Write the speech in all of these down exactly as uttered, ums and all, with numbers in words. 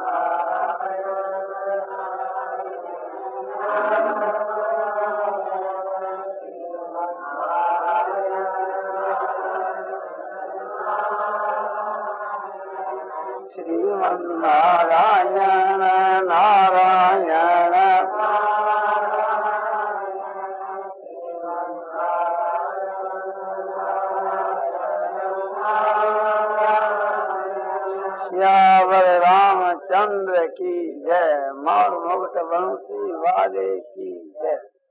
नारायण नारायण श्यावर रामचंद्र की जय। मौर मुक्त बंसी वाले की जय।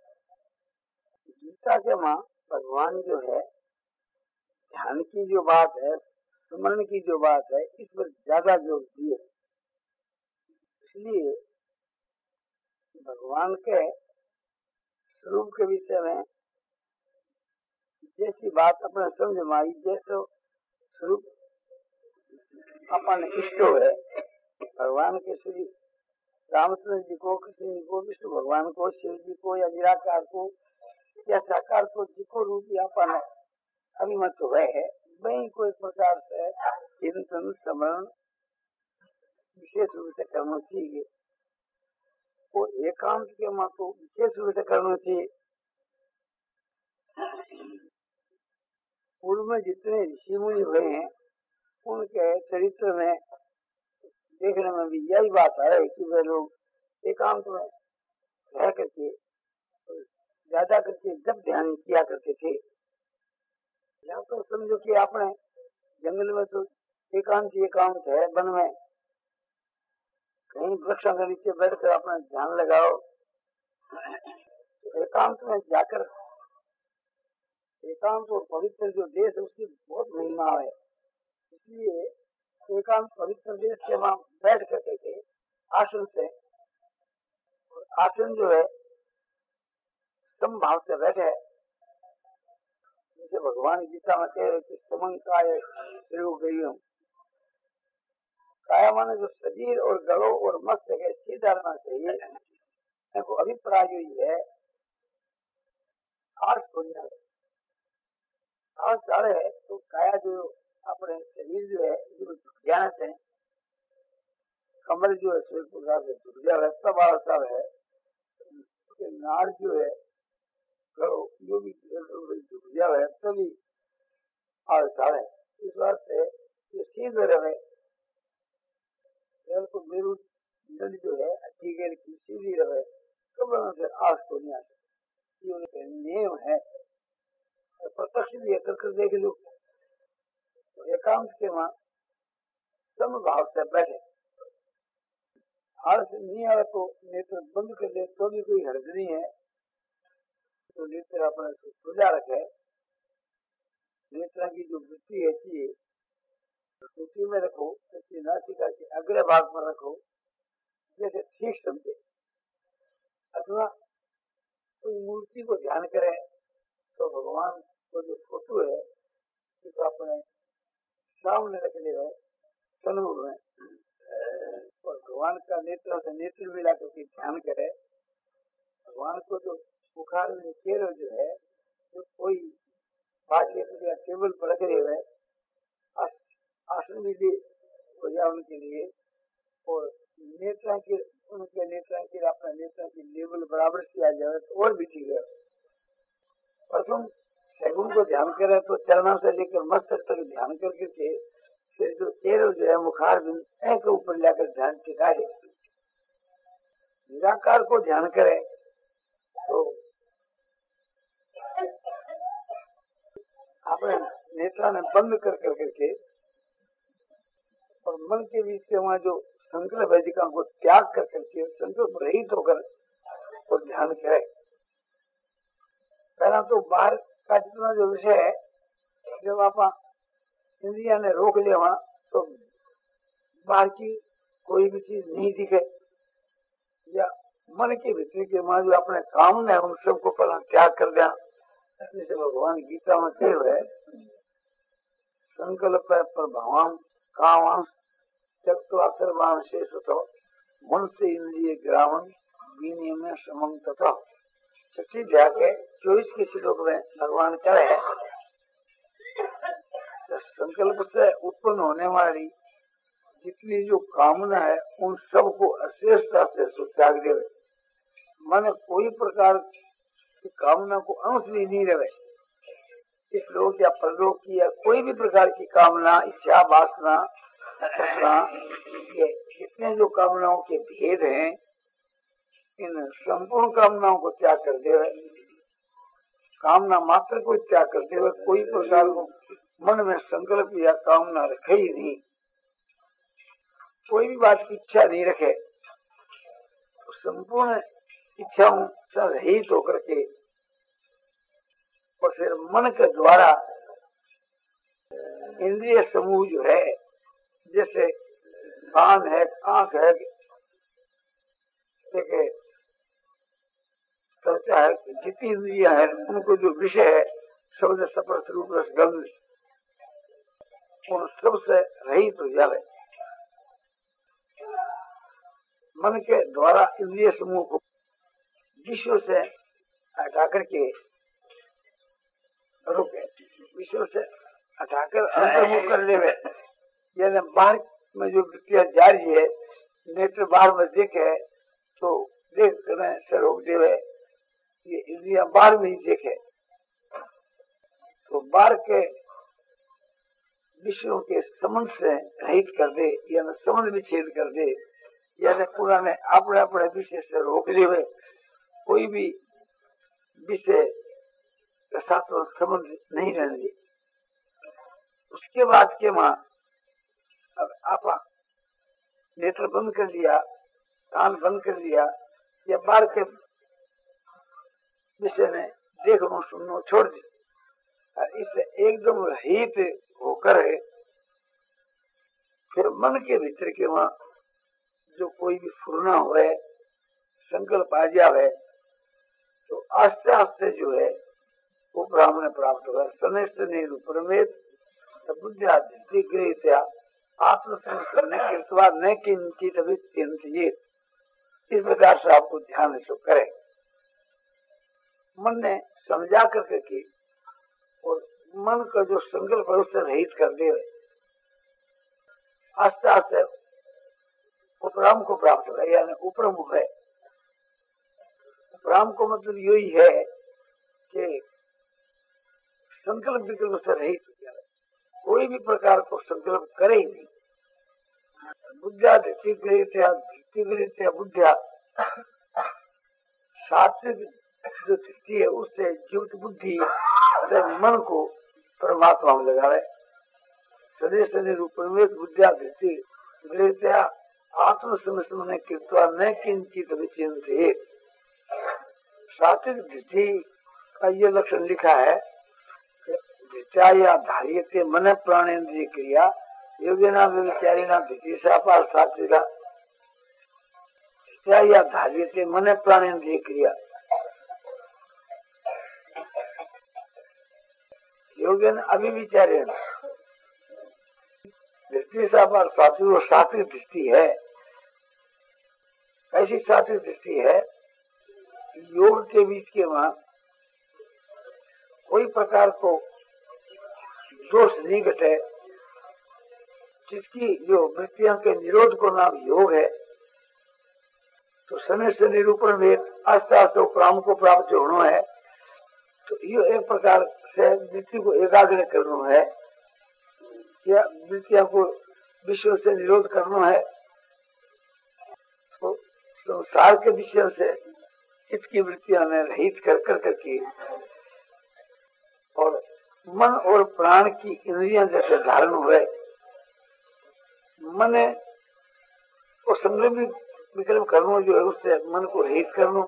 गीता के माँ भगवान जो है ध्यान की जो बात है, स्मरण की जो बात है, इस पर ज्यादा जोर दिए। इसलिए भगवान के स्वरूप के विषय में जैसी बात अपने समझ में आई, जैसे स्वरूप अपन इष्ट है, भगवान के श्री रामचंद्र जी को, कृष्ण जी को, विष्णु भगवान को, शिव जी को या निराकार को या साकार को, जिको रूप अपन अभिमत हुए है, वही कोई प्रकार से चिंतन स्मरण विशेष रूप से करना चाहिए। और एकांत के माँ को विशेष रूप से करना चाहिए। पूर्व में जितने ऋषि मुनि हुए हैं उनके चरित्र में देखने में भी यही बात है कि वे लोग एकांत में रह करके ज्यादा करके जब ध्यान किया करते थे। या तो समझो कि आपने जंगल में तो एकांत एकांत है, वन में कहीं वृक्षों के नीचे बैठकर अपना ध्यान लगाओ। तो एकांत में जाकर एकांत और पवित्र जो देश है उसकी बहुत महिमा है। इसलिए एकांत पवित्र देश के वहां बैठ करके थे आसन से, और आसन जो है समभाव से बैठे, जैसे भगवान गीता में कह रहे कि समंकाय गई। काया माने जो शरीर और गलो और मस्तक है सीधा रहना चाहिए। देखो अभिप्राय जो है आठ पुण्य आठ सारे है, तो काया जो अपने शरीर जो है जो ज्ञान है, कमर जो है सिर प्रकार से झुक जाए सब आड़सा है, नाड़ जो है गलो जो भी झुक जाए तभी आड़सा है। इस बात से ये सीधे रहे तो मेरू जो है अच्छी गेर की सीधी रहे तो फिर आस को नहीं आ सकती। उनके नियम है, प्रत्यक्ष भी कर देख लो। तो एकांत के वहां समभाव से बैठे, आलस नहीं आए तो नेत्र बंद कर दे तो भी कोई हर्ज नहीं है। तो नेत्र अपने खुला रखे, नेत्र की जो वृत्ति है सूची में रखो, नासिका के अग्र भाग पर रखो, जैसे ठीक समझे। अथवा कोई मूर्ति को ध्यान करे तो भगवान को जो फोटो है उसको अपने सामने रख ले सनूर में, और भगवान का नेत्र से नेत्र मिला करके ध्यान करे। भगवान को जो बुखार में चेहरा जो है तो कोई बात या टेबल पर रख रहे आसन भी दे हो जाए उनके लिए, और नेत्रा की उनके नेत्रा की अपना नेत्रा की लेवल बराबर किया जाए तो और भी ठीक है। और तुम सगुन को ध्यान करे तो चरणों से लेकर मस्तक तक ध्यान करके थे, फिर जो चेहरा जो है मुखार बिंद के ऊपर लाकर ध्यान टिकाए। निराकार को ध्यान करे तो अपने नेत्रा में बंद कर कर करके और मन के बीच से वहाँ जो संकल्प वैदिका को त्याग कर करके संकल्प रहित होकर तो ध्यान करे। पहला तो बाहर का जितना जो विषय है जब आप इंद्रिया ने रोक लिया वहां तो बाहर की कोई भी चीज नहीं दिखे, या मन के भीतर के वहां जो अपने काम है उन सबको पहला त्याग कर दिया। जैसे भगवान गीता में कहे हुए संकल्प प्रभावान कामांश त्यक्त्वा सर्वान् शेषतः मन से इंद्रिय ग्रामन विनय में समम तथा। छठी अध्याय के चौबीस के श्लोक में भगवान कह रहे हैं संकल्प से उत्पन्न होने वाली जितनी जो कामना है उन सबको अशेषता से त्याग देवे। मन कोई प्रकार की कामना को अंश भी नहीं रहे। इस लोक या परलोक की या कोई भी प्रकार की कामना, इच्छा, वासना, ये जितने जो कामनाओं के भेद हैं, इन संपूर्ण कामनाओं को त्याग कर देवे। कामना मात्र को त्याग कर देवे। कोई प्रकार को मन में संकल्प या कामना रखे ही नहीं, कोई भी बात की इच्छा नहीं रखे, तो संपूर्ण इच्छाओं से रहित होकर के और फिर मन के द्वारा इंद्रिय समूह जो है, जैसे कान है, आंख है, त्वचा है, जितनी इंद्रियां है उनको जो विषय है शब्द, स्पर्श, रूप, रस, गंध, उन सब से रहित हो जावे। मन के द्वारा इंद्रिय समूह को विश्व से हटा करके रुके, विश्व से हटाकर अंतर्मुख कर लेवे। यानी बाहर में जो वृत्तियां जारी है, नेत्र बाहर में देखे तो देख करने से रोक देवे, ये इंद्रियां बाहर में ही देखे तो बाहर के विषयों के संबंध से रहित कर दे, यानी संबंध विच्छेद कर दे, यानी पुराने अपने अपने विषय से रोक देवे। कोई भी विषय के साथ संबंध नहीं रहने दे। उसके बाद के मां अब आप नेत्र बंद कर लिया, कान बंद कर लिया, या बाहर के विषय में देखना सुनना छोड़ दी, इससे एकदम रहित होकर फिर मन के भीतर के वहां जो कोई भी फुरना हो, संकल्प आ जावे, तो आस्ते आस्ते जो है वो ब्राह्मण प्राप्त होगा। सने सने रूपरमेत बुद्धिया दृष्टि गृहीत्या आत्मसंस्करण कृत्वा न किंचित अभित्यंतयेत। इस प्रकार से आपको ध्यान से करें, मन ने समझा करके की और मन का जो संकल्प है उससे रहित कर दे, आस्ते आस्ते उपराम को प्राप्त होगा, यानी उपरमुख है। उपराम को मतलब यही है कि संकल्प विकल्प से रहित हो जाए, कोई भी प्रकार को संकल्प करे ही नहीं। बुद्धिया दृष्टि गृहीत्या दृष्टि गृहीत्या बुद्धिया, सात्विक जो दृष्टि है उससे युक्त बुद्धि से मन को परमात्मा में लगावे। सदे सदे रूप में बुद्धिया दृष्टि गृहीत्या आत्मसंस्मरण कृत्वा न किंचित विचिंतेत। सात्विक दृष्टि का ये लक्षण लिखा है, धार्यते मन प्राणेन्द्रिय क्रिया योगिना विचारिणा दृष्टि सापार सात्विका। धार्यते मन प्राणेन्द्रिय क्रिया, योगिन अभिविचारेण दृष्टि सापार सात्विक। वो सात्विक दृष्टि है, ऐसी सात्विक दृष्टि है योग के बीच के वहां कोई प्रकार को दोष नहीं घटे, जिसकी जो वृत्तियों के निरोध को नाम योग है। तो समय से निरूपण में आस्ते आस्ते उपराम को प्राप्त होना है, तो ये एक प्रकार से वृत्ति को एकाग्र करना है या वृत्तियों को विषयों से निरोध करना है। तो संसार के विषयों से इसकी वृत्तियों में रहित कर कर करके और मन और प्राण की इंद्रियां जैसे धारण हुए, मन को संग्रह विकल्प करना जो है उससे मन को रहित करना।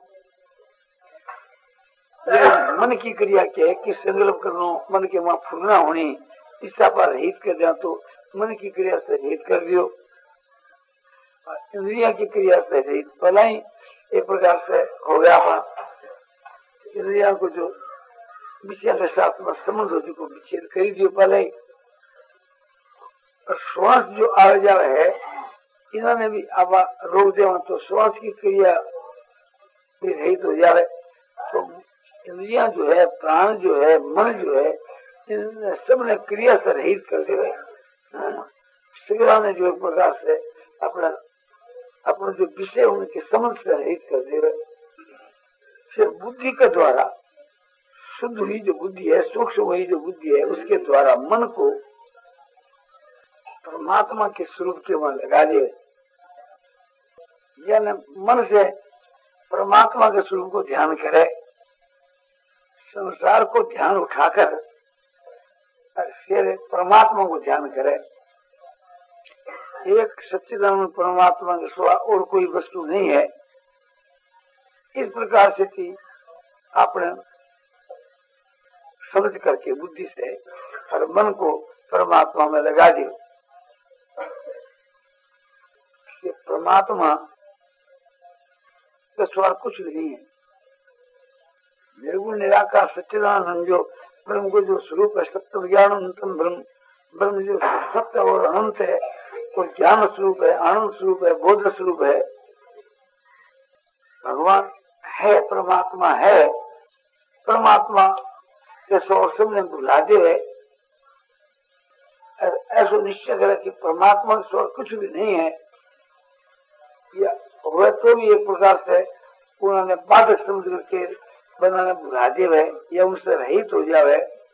मन की क्रिया क्या है कि संकल्प करना, मन के वहां फुरना होनी, इच्छा पर रहित कर दिया तो मन की क्रिया से रहित कर दियो, इंद्रिया की क्रिया से रहित भला ही एक प्रकार से हो गया। इंद्रिया को जो विषय के साथ में संबंध हो को विच्छेद कर दियो पहले ही। श्वास जो आ जाए है इन्होंने भी अब रोक दे तो श्वास की क्रिया भी रहित हो जाए। तो इंद्रिया जो है, प्राण जो है, मन जो है, इन सब ने क्रिया से रहित कर दे। श्रीराम ने जो एक प्रकार से अपना अपना जो विषय उनके समझ से रहित कर दे, फिर बुद्धि के द्वारा शुद्ध हुई जो बुद्धि है, सूक्ष्म हुई जो बुद्धि है, उसके द्वारा मन को परमात्मा के स्वरूप के वहां लगा दे, यानी मन से परमात्मा के स्वरूप को ध्यान करे, संसार को ध्यान उठाकर और फिर परमात्मा को ध्यान करे। एक सच्चिदानंद परमात्मा के सिवा और कोई वस्तु नहीं है। इस प्रकार से थी आपने समझ करके बुद्धि से और मन को परमात्मा में लगा दिया। ये परमात्मा का स्वर कुछ नहीं है। निर्गुण निराकार सच्चिदानंद जो ब्रह्म को जो स्वरूप है, सत्य ज्ञान अनंतम ब्रह्म, ब्रह्म जो सत्य और अनंत है, और ज्ञान स्वरूप है, आनंद स्वरूप है, बोध स्वरूप है। भगवान है, परमात्मा है। परमात्मा के स्वर सबने बुला दे, ऐसा निश्चय करे कि परमात्मा का स्वर कुछ भी नहीं है, या हुए तो भी एक प्रकार से उन्होंने बाधक समझ करके बनाने बुला दे, या उनसे रहित हो जावे।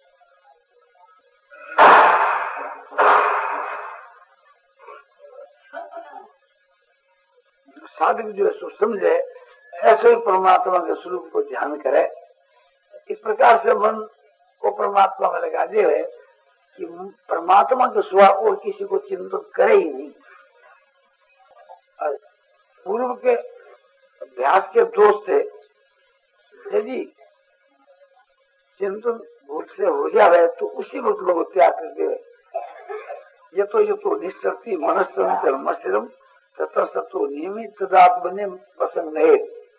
साधक जो है सो समझे, ऐसे ही परमात्मा के स्वरूप को ध्यान करे। इस प्रकार से मन को परमात्मा में लगा दे कि परमात्मा के सिवा और किसी को चिंतन करे ही नहीं। पूर्व के अभ्यास के दोष से यदि चिंतन भूल से हो जाए तो उसी वक्त लोग त्याग कर दे। ये तो ये तो निश्चक्ति मनस्म तथा सत्व नियमित बने पसंद नहीं।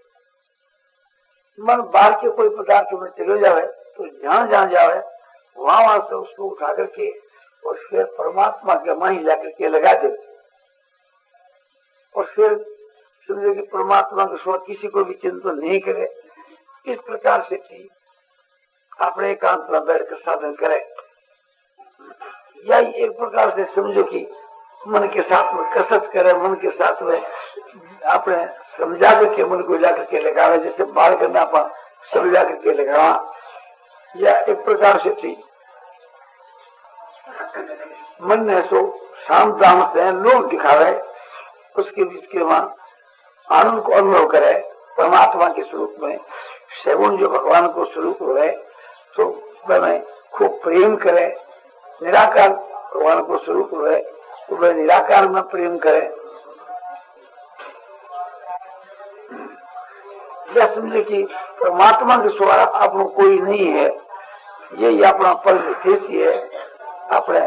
मन बाहर के कोई पदार्थ में चले जाए तो जहां जहां जाए वहां वहां से उसको उठा करके और फिर परमात्मा के माही ला करके लगा दे, और फिर समझे कि परमात्मा के सिवा किसी को भी चिंतन नहीं करे। इस प्रकार से थी अपने एकांत में बैठ कर साधन करे, या एक प्रकार से समझो कि मन के साथ में कसरत करे, मन के साथ में अपने समझा करके मन को जाकर के लगावे, जैसे बाल करना अपन समझा करके लगावा। या एक प्रकार से थी मन ने सो शाम दाम से लोग दिखावे, उसके बीच के वहां आनंद को अनुभव करे। परमात्मा के स्वरूप में सगुण जो भगवान को स्वरूप है तो वह खूब प्रेम करे। निराकार भगवान को स्वरूप है तो वह निराकार में प्रेम करे। यह समझे कि परमात्मा के सिवा अपना कोई नहीं है, यही अपना परम उद्देश्य है। अपने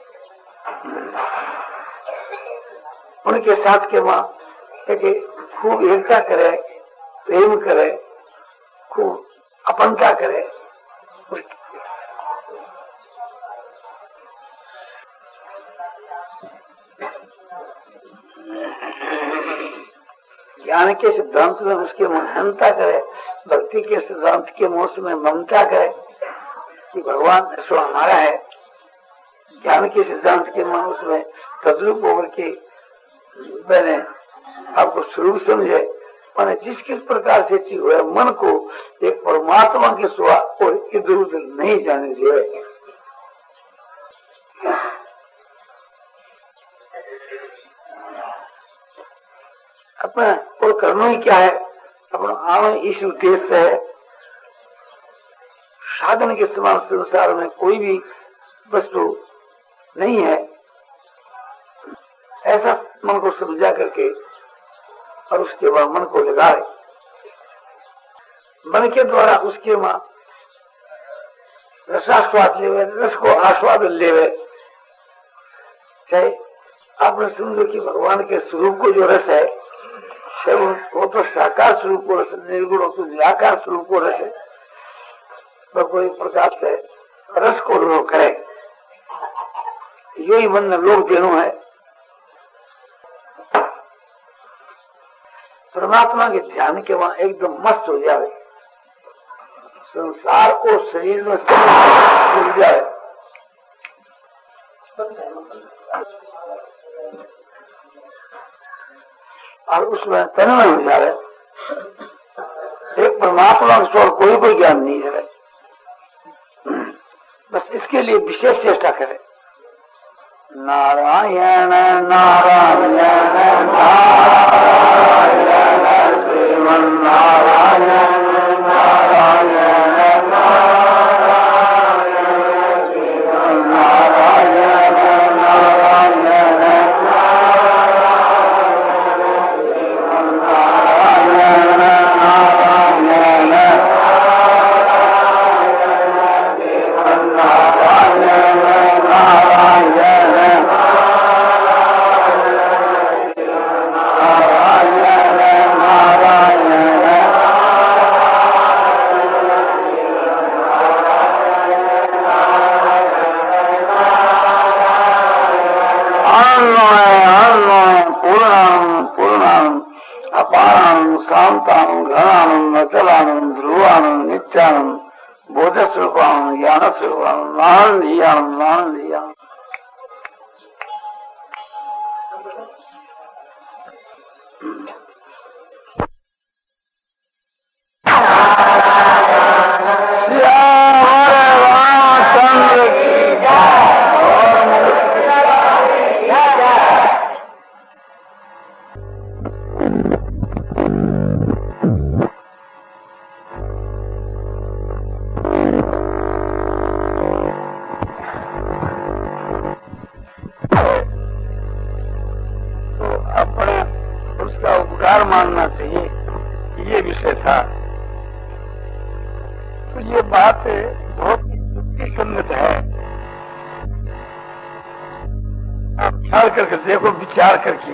उनके साथ के वहां खूब एकता करे, प्रेम करे, खूब अपनता करे। ज्ञान के सिद्धांत में उसके महानता करे, भक्ति के सिद्धांत के मोह में ममता करे कि भगवान ऐसा हमारा है। ज्ञान के सिद्धांत के मन उसमें तद्रूप होकर के मैंने आपको स्वरूप समझे। मैंने जिस किस प्रकार से चीज हुआ मन को एक परमात्मा के सिवा और इधर उधर नहीं जाने दिए। अपना और करना ही क्या है, अपना आना इस उद्देश्य है। साधन के समान संसार में कोई भी वस्तु नहीं है, ऐसा मन को समझा करके और उसके बाद मन को लगाए। मन के द्वारा उसके मां रसास्वाद लेवे, रस को आस्वादन लेवे। चाहे आपने समझो कि भगवान के स्वरूप को जो रस है वो तो साकार स्वरूप को रस, निर्गुण हो तो निराकार स्वरूप को रस है। तो कोई प्रकार से रस को अनुभव करे, यही मन में लोग देनो है। परमात्मा के ध्यान के वहां एकदम मस्त हो जाए, संसार को शरीर में मिल जाए। और उसमें तन्मय हो जाए। एक परमात्मा के और कोई कोई ज्ञान नहीं है, बस इसके लिए विशेष चेष्टा करें। नारायण नारायण नारायण श्रीमन नारायण नारायण नारायण श्रीमन नारायण नारायण अचलानंद ध्रुवानंद नित्यानंद बोध स्वरूपानंद ज्ञान स्वरूपानंद आनंद ही आनंद आनंद ही आनंद। मानना चाहिए, ये विषय था। तो ये बात बहुत युक्तिसंगत है। आप ख्याल करके देखो, विचार करके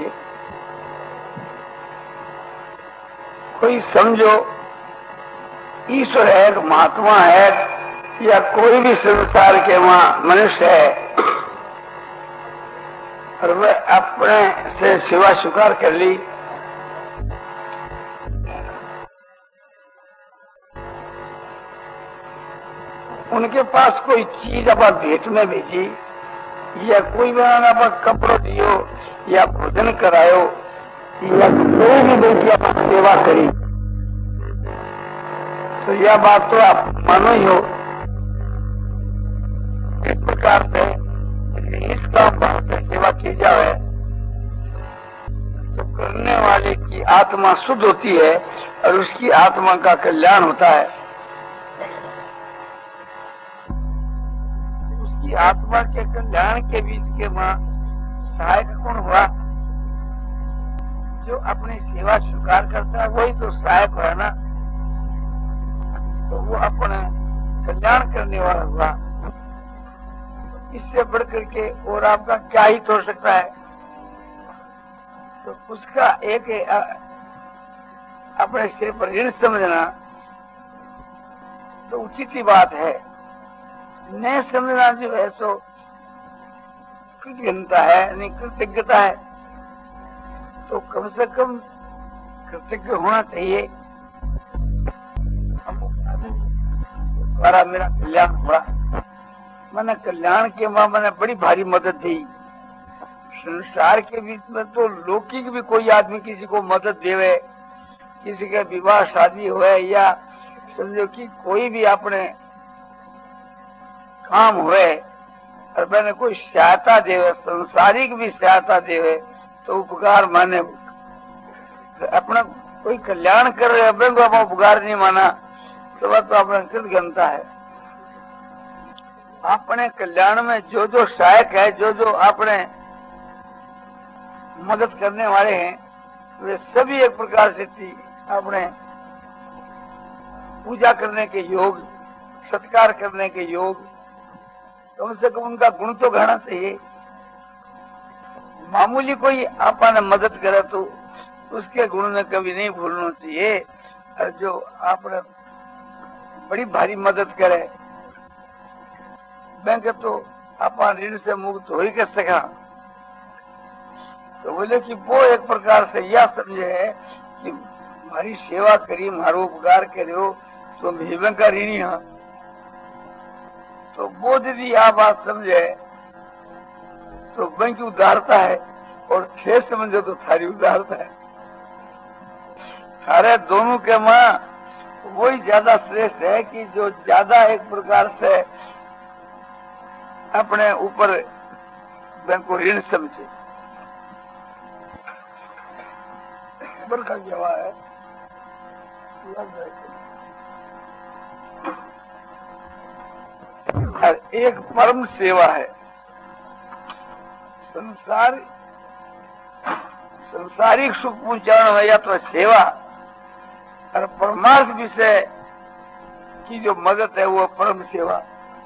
कोई समझो ईश्वर है, महात्मा है, या कोई भी संसार के वहां मनुष्य है, और वह अपने से सेवा स्वीकार कर ली, उनके पास कोई चीज अपन भेंट में भेजी, या कोई बनाना अपन कपड़ो दियो, या भोजन करायो, या कोई भी बेटी अपन सेवा करी, तो यह बात तो आप मानो ही हो। इस प्रकार से इस काम से सेवा की जाए तो करने वाले की आत्मा शुद्ध होती है और उसकी आत्मा का कल्याण होता है। आत्मा के कल्याण के बीच के वहां सहायक कौन हुआ? जो अपनी सेवा स्वीकार करता है वही तो सहायक है ना, तो वो अपने कल्याण करने वाला हुआ। इससे बढ़कर के और आपका क्या ही हो सकता है? तो उसका एक अपने सिर पर ऋण समझना तो उचित ही बात है। न समझना जो है सो कृतज्ञता है, नहीं कृतज्ञता है, तो कम से कम कृतज्ञ होना चाहिए। द्वारा मेरा कल्याण हुआ, मैंने कल्याण के मां मैंने बड़ी भारी मदद दी। संसार के बीच में तो लौकिक भी कोई आदमी किसी को मदद देवे, किसी के विवाह शादी हुए, या समझो कि कोई भी अपने काम हुए और मैंने कोई सहायता देवे, संसारिक भी सहायता देवे, तो उपकार माने। अपना कोई कल्याण कर रहे अपने को आप उपकार नहीं माना तो वह तो अपना कृतज्ञता है। अपने कल्याण में जो जो सहायक है, जो जो अपने मदद करने वाले हैं, वे सभी एक प्रकार से अपने पूजा करने के योग, सत्कार करने के योग, कम से कम उनका गुण तो गाना चाहिए। मामूली कोई आपने मदद करे तो उसके गुण में कभी नहीं भूलना चाहिए। और जो आपने बड़ी भारी मदद करे, बैंक तो अपन ऋण से मुक्त हो ही कर सका। तो बोले कि वो एक प्रकार से यह समझे है कि हमारी सेवा करी, मारो उपकार करो तो मैं का ऋणी हाँ। तो वो यदि आप बात समझे तो बैंक की उदारता है, और खेत समझो तो थारी उदारता है। अरे दोनों के मां वही ज्यादा श्रेष्ठ है कि जो ज्यादा एक प्रकार से अपने ऊपर को ऋण समझे। बरखा क्या हुआ है और एक परम सेवा है। संसार संसारिक सुख पहुंचाने में या तो सेवा और परमार्थ विषय की जो मदद है वो परम सेवा।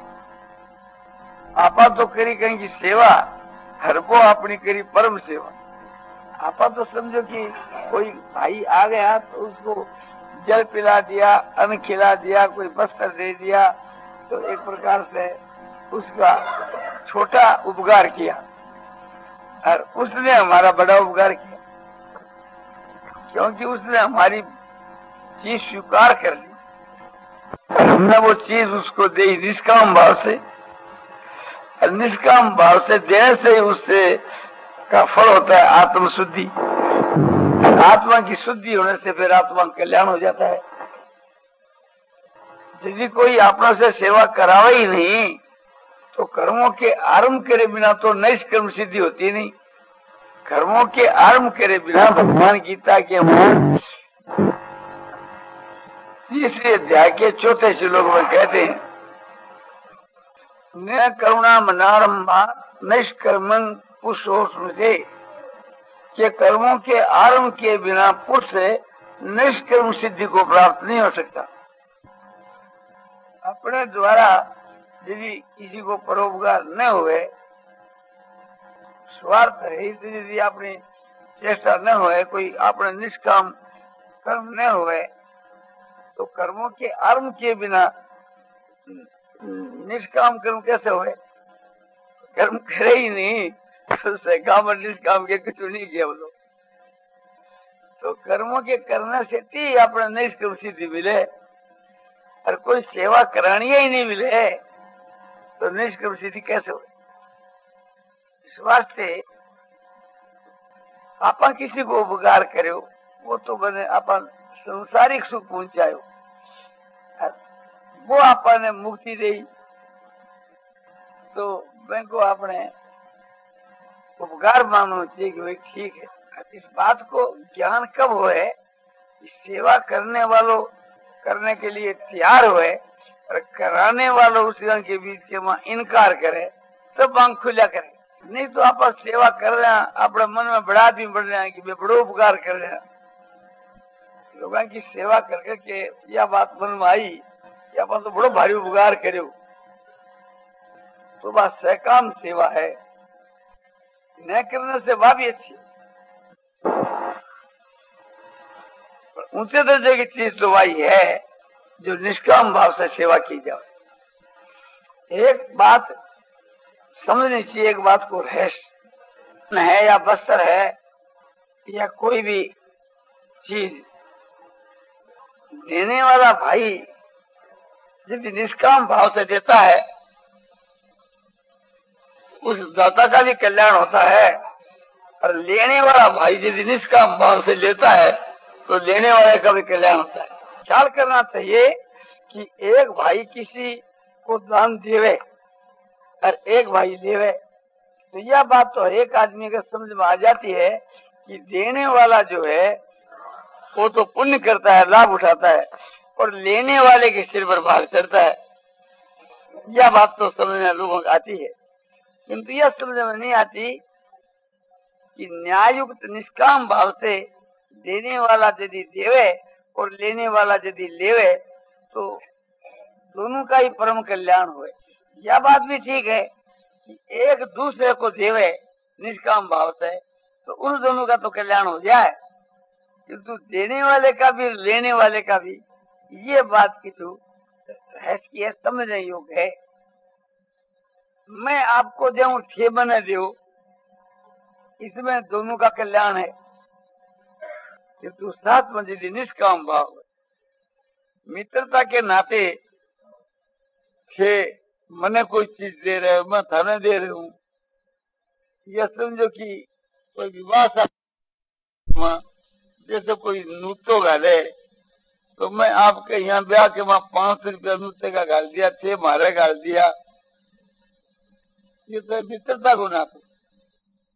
आपा तो करी कहीं की सेवा हर वो अपनी करी परम सेवा। आपा तो समझो कि कोई भाई आ गया तो उसको जल पिला दिया, अन्न खिला दिया, कोई वस्त्र दे दिया, तो एक प्रकार से उसका छोटा उपकार किया और उसने हमारा बड़ा उपकार किया, क्योंकि उसने हमारी चीज स्वीकार कर ली और हमने वो चीज उसको दी निष्काम भाव से। और निष्काम भाव से देने से उससे का फल होता है आत्म शुद्धि। आत्मा की शुद्धि होने से फिर आत्मा का कल्याण हो जाता है। यदि कोई अपना से सेवा करावे ही नहीं तो कर्मों के आरंभ करे बिना तो निष्कर्म सिद्धि होती नहीं। कर्मों के आरंभ करे बिना भगवान गीता के तीसरे अध्याय के चौथे श्लोक में कहते हैं न करुणा मनारंभा निष्कर्मं पुरुषो स्मृते के कर्मों के आरंभ के बिना पुरुष से निष्कर्म सिद्धि को प्राप्त नहीं हो सकता। अपने द्वारा यदि किसी को परोपकार न हुए, स्वार्थ रहित यदि अपनी चेष्टा न हुए, कोई अपने निष्काम कर्म न हुए, तो कर्मों के आरंभ के बिना निष्काम कर्म कैसे हुए? कर्म करे ही नहीं तो काम निष्काम के कुछ नहीं किया बोलो। तो कर्मों के करने से ही अपने निष्काम सिद्धि मिले और कोई सेवा करानी ही नहीं मिले तो निष्काम सिद्धि कैसे हुए? इस वास्ते आपा किसी को उपकार करो वो तो बने अपन संसारिक सुख पहुंचायो, वो आपने मुक्ति दी तो को आपने उपकार मानना चाहिए कि भाई ठीक है। इस बात को ज्ञान कब हुए? सेवा करने वालों करने के लिए तैयार हुए और कराने वालों उस के बीच के वहां इनकार करे तब आंख खुला करे। नहीं तो आप सेवा कर रहे हैं अपने मन में बड़ा भी बढ़ रहे हैं कि बड़ो उपकार कर रहे हैं। लोगों की सेवा करके के यह बात मन में आई कि अपन तो बड़ो भारी उपकार करे, तो वह सकाम सेवा है। न करने से वह भी अच्छी, ऊंचे दर्जे की चीज तो वही है जो निष्काम भाव से सेवा की जाए। एक बात समझनी चाहिए, एक बात को रहस्य है या वस्त्र है या कोई भी चीज देने वाला भाई यदि निष्काम भाव से देता है उस दाता का भी कल्याण होता है, और लेने वाला भाई यदि निष्काम भाव से लेता है तो लेने वाले का भी कल्याण होता है। ख्याल करना चाहिए कि एक भाई किसी को दान देवे और एक भाई लेवे, तो यह बात तो एक आदमी के समझ में आ जाती है कि देने वाला जो है वो तो पुण्य करता है, लाभ उठाता है, और लेने वाले के सिर पर भार चढ़ता है। यह बात तो समझ में लोगों को आती है, किंतु यह समझ में नहीं आती कि न्यायुक्त निष्काम भाव से देने वाला यदि देवे और लेने वाला यदि लेवे तो दोनों का ही परम कल्याण हुए। यह बात भी ठीक है कि एक दूसरे को देवे निष्काम भाव से तो उन दोनों का तो कल्याण हो जाए, किंतु देने वाले का भी लेने वाले का भी ये बात की तो है समझने योग्य है। मैं आपको दूं थे बने दो, इसमें दोनों का कल्याण है, किंतु साथ में यदि निष्काम भाव मित्रता के नाते छे मने कोई चीज दे रहे हो मैं थाने दे रही हूँ, यह समझो कि कोई विवाह जैसे कोई नूतो गाले तो मैं आपके यहाँ ब्याह के वहां पांच सौ रुपया नूते का गाल दिया थे, मारे गाल दिया, ये तो मित्रता को ना